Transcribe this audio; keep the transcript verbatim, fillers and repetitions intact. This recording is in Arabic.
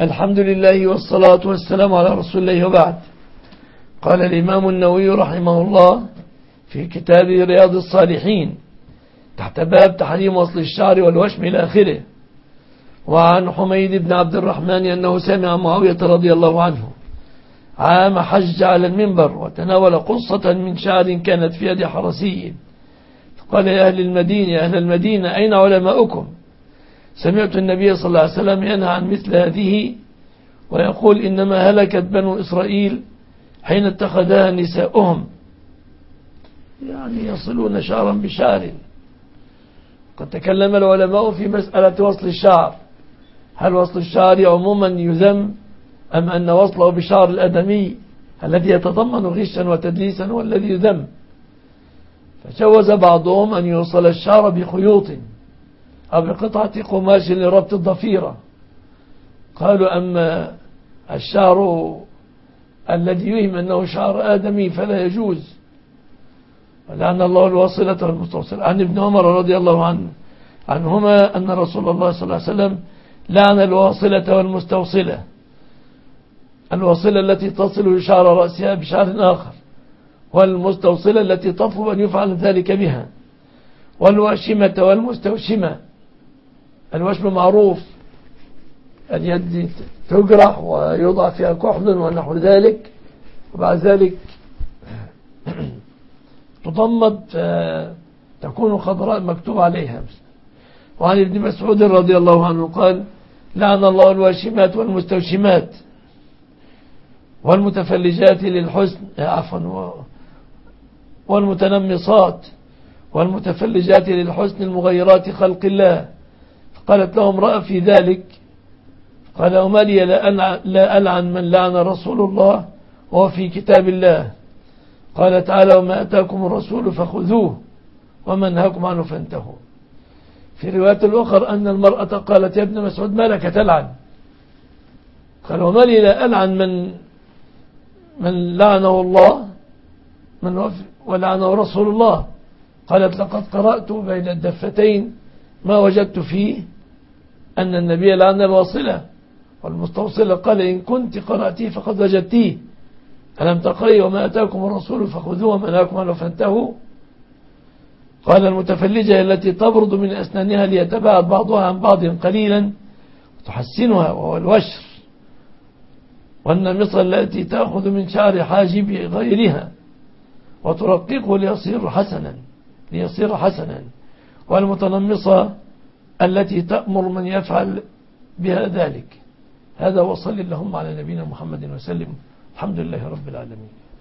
الحمد لله والصلاة والسلام على رسول الله وبعد. قال الإمام النووي رحمه الله في كتاب رياض الصالحين تحت باب تحريم وصل الشعر والوشم إلى آخره. وعن حميد بن عبد الرحمن أنه سمع معاوية رضي الله عنه عام حج على المنبر وتناول قصة من شعر كانت في يد حرسي، فقال يا أهل المدينة يا أهل المدينة أين علماؤكم؟ سمعت النبي صلى الله عليه وسلم ينهى عن مثل هذه ويقول إنما هلكت بنو إسرائيل حين اتخذها نساؤهم، يعني يصلون شعرا بشعر. قد تكلم العلماء في مسألة وصل الشعر، هل وصل الشعر عموما يذم أم أن وصله بشعر الأدمي الذي يتضمن غشا وتدليسا والذي يذم؟ فجوز بعضهم أن يوصل الشعر بخيوط أو بقطعة قماش لربط الضفيرة. قالوا أما الشعر الذي يهم أنه شعر آدمي فلا يجوز. ولعن الله الواصلة والمستوصلة. عن ابن عمر رضي الله عنه عنهما أن رسول الله صلى الله عليه وسلم لعن الواصلة والمستوصلة، الواصلة التي تصل شعر رأسها بشعر آخر، والمستوصلة التي تطلب أن يفعل ذلك بها، والواشمة والمستوشمة. الوشم معروف، اليد تجرح ويوضع فيها كحل ونحو ذلك، وبعد ذلك تضمد تكون خضراء مكتوب عليها. وعن ابن مسعود رضي الله عنه قال لعن الله الواشمات والمستوشمات والمتفلجات للحسن عفوا والمتنمصات والمتفلجات للحسن المغيرات خلق الله. فقالت له امرأة في ذلك قال وما لي لا ألعن من لعن رسول الله وهو في كتاب الله. قال تعالى وما أتاكم الرسول فخذوه وما نهاكم عنه فانتهوا. في رواية الأخرى أن المرأة قالت يا ابن مسعود ما لك تلعن؟ قال وما لي لا ألعن من من لعنه الله من ولعنه رسول الله. قالت لقد قرأت بين الدفتين ما وجدت فيه أن النبي لعن الواصلة والمستوصلة. قال إن كنت قرأتيه فقد وجدتيه، ألم تقرأي وما أتاكم الرسول فخذوه وما نهاكم عنه فانتهوا؟ قال المتفلجة التي تبرد من أسنانها ليتباعد بعضها عن بعض قليلا وتحسنها وهو الوشر، والنمصة التي تأخذ من شعر حاجب غيرها وترققه ليصير حسنا ليصير حسنا والمتنمصة التي تأمر من يفعل بها ذلك. هذا وصل اللهم على نبينا محمد وسلم. الحمد لله رب العالمين.